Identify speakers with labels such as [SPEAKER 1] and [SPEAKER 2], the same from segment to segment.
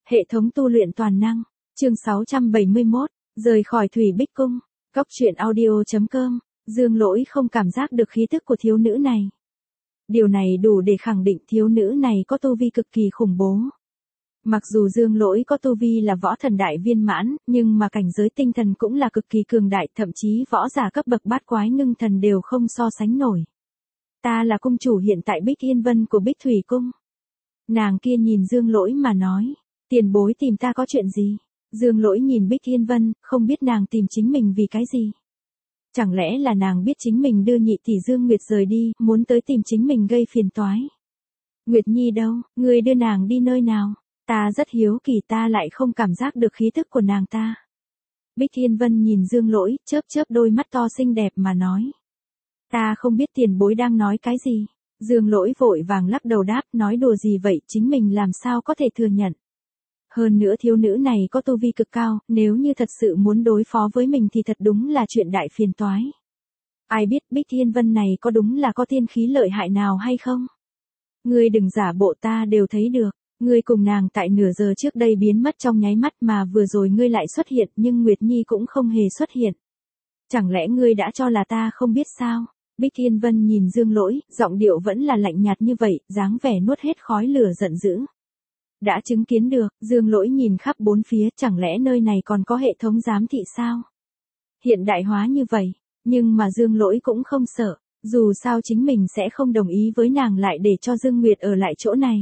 [SPEAKER 1] Hệ thống tu luyện toàn năng, chương 671, rời khỏi Thủy Bích Cung, Cóc truyện audio.com, Dương Lỗi không cảm giác được khí tức của thiếu nữ này. Điều này đủ để khẳng định thiếu nữ này có tu vi cực kỳ khủng bố. Mặc dù Dương Lỗi có tu vi là võ thần đại viên mãn, nhưng mà cảnh giới tinh thần cũng là cực kỳ cường đại, thậm chí võ giả cấp bậc bát quái ngưng thần đều không so sánh nổi. Ta là cung chủ hiện tại Bích Yên Vân của Bích Thủy Cung. Nàng kia nhìn Dương Lỗi mà nói, tiền bối tìm ta có chuyện gì? Dương Lỗi nhìn Bích Yên Vân, không biết nàng tìm chính mình vì cái gì. Chẳng lẽ là nàng biết chính mình đưa nhị tỷ Dương Nguyệt rời đi, muốn tới tìm chính mình gây phiền toái. Nguyệt Nhi đâu, ngươi đưa nàng đi nơi nào? Ta rất hiếu kỳ, ta lại không cảm giác được khí thức của nàng ta. Bích Yên Vân nhìn Dương Lỗi, chớp chớp đôi mắt to xinh đẹp mà nói. Ta không biết tiền bối đang nói cái gì. Dương Lỗi vội vàng lắc đầu đáp, nói đùa gì vậy, chính mình làm sao có thể thừa nhận. Hơn nữa thiếu nữ này có tu vi cực cao, nếu như thật sự muốn đối phó với mình thì thật đúng là chuyện đại phiền toái. Ai biết Bích Yên Vân này có đúng là có tiên khí lợi hại nào hay không? Ngươi đừng giả bộ, ta đều thấy được. Ngươi cùng nàng tại nửa giờ trước đây biến mất trong nháy mắt mà vừa rồi ngươi lại xuất hiện, nhưng Nguyệt Nhi cũng không hề xuất hiện. Chẳng lẽ ngươi đã cho là ta không biết sao? Bích Yên Vân nhìn Dương Lỗi, giọng điệu vẫn là lạnh nhạt như vậy, dáng vẻ nuốt hết khói lửa giận dữ. Đã chứng kiến được, Dương Lỗi nhìn khắp bốn phía, chẳng lẽ nơi này còn có hệ thống giám thị sao? Hiện đại hóa như vậy, nhưng mà Dương Lỗi cũng không sợ, dù sao chính mình sẽ không đồng ý với nàng lại để cho Dương Nguyệt ở lại chỗ này.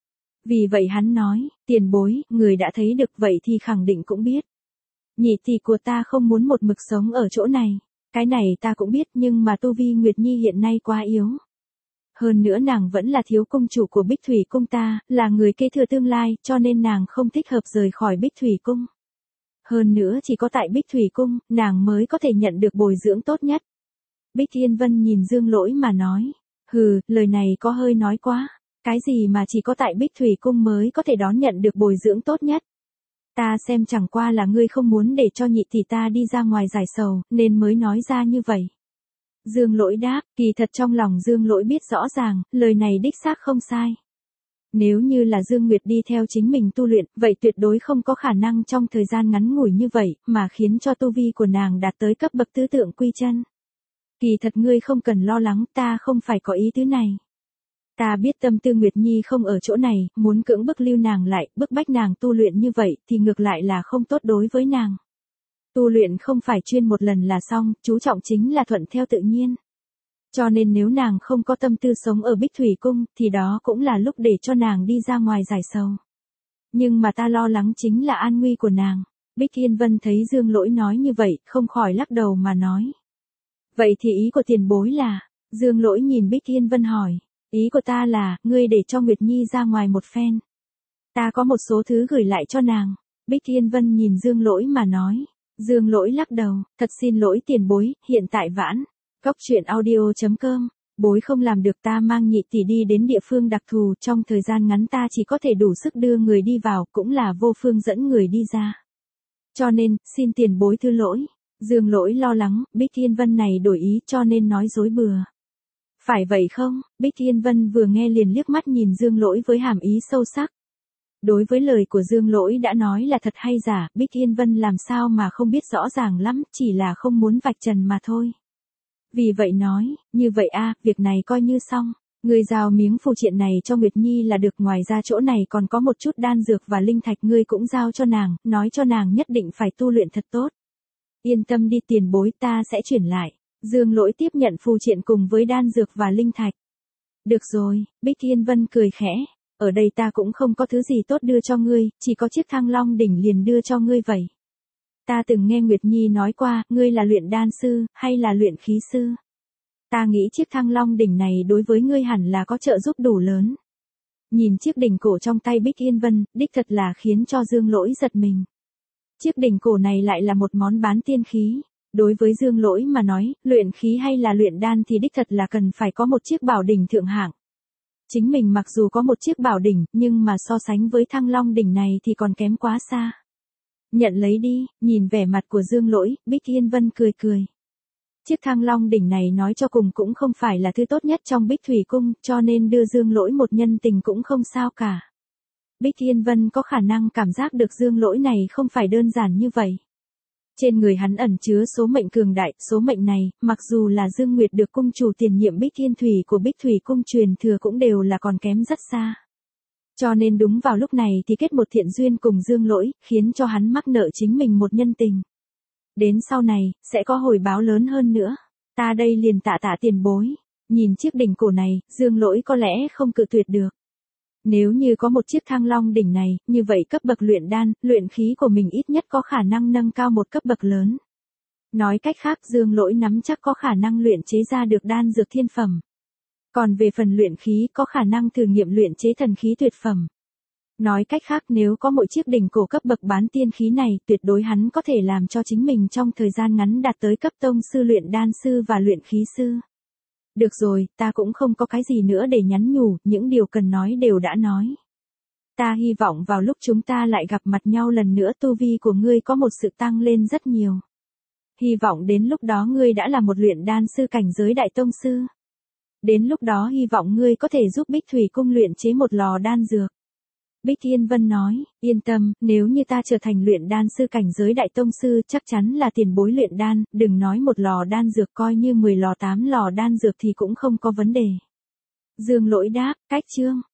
[SPEAKER 1] Vì vậy hắn nói, tiền bối, người đã thấy được vậy thì khẳng định cũng biết. Nhị tỷ của ta không muốn một mực sống ở chỗ này. Cái này ta cũng biết, nhưng mà tu vi Nguyệt Nhi hiện nay quá yếu. Hơn nữa nàng vẫn là thiếu cung chủ của Bích Thủy Cung ta, là người kế thừa tương lai, cho nên nàng không thích hợp rời khỏi Bích Thủy Cung. Hơn nữa chỉ có tại Bích Thủy Cung, nàng mới có thể nhận được bồi dưỡng tốt nhất. Bích Yên Vân nhìn Dương Lỗi mà nói, hừ, lời này có hơi nói quá. Cái gì mà chỉ có tại Bích Thủy Cung mới có thể đón nhận được bồi dưỡng tốt nhất. Ta xem chẳng qua là ngươi không muốn để cho nhị tỷ ta đi ra ngoài giải sầu, nên mới nói ra như vậy. Dương Lỗi đáp, kỳ thật trong lòng Dương Lỗi biết rõ ràng, lời này đích xác không sai. Nếu như là Dương Nguyệt đi theo chính mình tu luyện, vậy tuyệt đối không có khả năng trong thời gian ngắn ngủi như vậy, mà khiến cho tu vi của nàng đạt tới cấp bậc tứ tượng quy chân. Kỳ thật ngươi không cần lo lắng, ta không phải có ý tứ này. Ta biết tâm tư Nguyệt Nhi không ở chỗ này, muốn cưỡng bức lưu nàng lại, bức bách nàng tu luyện như vậy, thì ngược lại là không tốt đối với nàng. Tu luyện không phải chuyên một lần là xong, chú trọng chính là thuận theo tự nhiên. Cho nên nếu nàng không có tâm tư sống ở Bích Thủy Cung, thì đó cũng là lúc để cho nàng đi ra ngoài giải sầu. Nhưng mà ta lo lắng chính là an nguy của nàng. Bích Yên Vân thấy Dương Lỗi nói như vậy, không khỏi lắc đầu mà nói. Vậy thì ý của tiền bối là, Dương Lỗi nhìn Bích Yên Vân hỏi. Ý của ta là, ngươi để cho Nguyệt Nhi ra ngoài một phen. Ta có một số thứ gửi lại cho nàng. Bích Yên Vân nhìn Dương Lỗi mà nói. Dương Lỗi lắc đầu, thật xin lỗi tiền bối, hiện tại vãn. Cóc truyện audio.com, bối không làm được, ta mang nhị tỷ đi đến địa phương đặc thù, trong thời gian ngắn ta chỉ có thể đủ sức đưa người đi vào, cũng là vô phương dẫn người đi ra. Cho nên, xin tiền bối thứ lỗi. Dương Lỗi lo lắng, Bích Yên Vân này đổi ý cho nên nói dối bừa. Phải vậy không? Bích Yên Vân vừa nghe liền liếc mắt nhìn Dương Lỗi với hàm ý sâu sắc. Đối với lời của Dương Lỗi đã nói là thật hay giả, Bích Yên Vân làm sao mà không biết rõ ràng lắm, chỉ là không muốn vạch trần mà thôi. Vì vậy nói, như vậy a, việc này coi như xong. Ngươi giao miếng phù triện này cho Nguyệt Nhi là được, ngoài ra chỗ này còn có một chút đan dược và linh thạch, ngươi cũng giao cho nàng, nói cho nàng nhất định phải tu luyện thật tốt. Yên tâm đi tiền bối, ta sẽ chuyển lại. Dương Lỗi tiếp nhận phù triện cùng với đan dược và linh thạch. Được rồi, Bích Yên Vân cười khẽ. Ở đây ta cũng không có thứ gì tốt đưa cho ngươi, chỉ có chiếc Thăng Long đỉnh liền đưa cho ngươi vậy. Ta từng nghe Nguyệt Nhi nói qua, ngươi là luyện đan sư, hay là luyện khí sư. Ta nghĩ chiếc Thăng Long đỉnh này đối với ngươi hẳn là có trợ giúp đủ lớn. Nhìn chiếc đỉnh cổ trong tay Bích Yên Vân, đích thật là khiến cho Dương Lỗi giật mình. Chiếc đỉnh cổ này lại là một món bán tiên khí. Đối với Dương Lỗi mà nói, luyện khí hay là luyện đan thì đích thật là cần phải có một chiếc bảo đỉnh thượng hạng. Chính mình mặc dù có một chiếc bảo đỉnh, nhưng mà so sánh với Thăng Long đỉnh này thì còn kém quá xa. Nhận lấy đi, nhìn vẻ mặt của Dương Lỗi, Bích Yên Vân cười cười. Chiếc Thăng Long đỉnh này nói cho cùng cũng không phải là thứ tốt nhất trong Bích Thủy Cung, cho nên đưa Dương Lỗi một nhân tình cũng không sao cả. Bích Thiên Vân có khả năng cảm giác được Dương Lỗi này không phải đơn giản như vậy. Trên người hắn ẩn chứa số mệnh cường đại, số mệnh này, mặc dù là Dương Nguyệt được cung chủ tiền nhiệm Bích Thiên Thủy của Bích Thủy cung truyền thừa cũng đều là còn kém rất xa. Cho nên đúng vào lúc này thì kết một thiện duyên cùng Dương Lỗi, khiến cho hắn mắc nợ chính mình một nhân tình. Đến sau này, sẽ có hồi báo lớn hơn nữa. Ta đây liền tạ tạ tiền bối. Nhìn chiếc đỉnh cổ này, Dương Lỗi có lẽ không cự tuyệt được. Nếu như có một chiếc Thăng Long đỉnh này, như vậy cấp bậc luyện đan, luyện khí của mình ít nhất có khả năng nâng cao một cấp bậc lớn. Nói cách khác, Dương Lỗi nắm chắc có khả năng luyện chế ra được đan dược thiên phẩm. Còn về phần luyện khí có khả năng thử nghiệm luyện chế thần khí tuyệt phẩm. Nói cách khác, nếu có một chiếc đỉnh cổ cấp bậc bán tiên khí này, tuyệt đối hắn có thể làm cho chính mình trong thời gian ngắn đạt tới cấp tông sư luyện đan sư và luyện khí sư. Được rồi, ta cũng không có cái gì nữa để nhắn nhủ, những điều cần nói đều đã nói. Ta hy vọng vào lúc chúng ta lại gặp mặt nhau lần nữa tu vi của ngươi có một sự tăng lên rất nhiều. Hy vọng đến lúc đó ngươi đã là một luyện đan sư cảnh giới đại tông sư. Đến lúc đó hy vọng ngươi có thể giúp Bích Thủy cung luyện chế một lò đan dược. Bích Thiên Vân nói, yên tâm, nếu như ta trở thành luyện đan sư cảnh giới đại tông sư chắc chắn là tiền bối luyện đan, đừng nói một lò đan dược coi như 10 lò 8 lò đan dược thì cũng không có vấn đề. Dương Lỗi đáp, cách chương.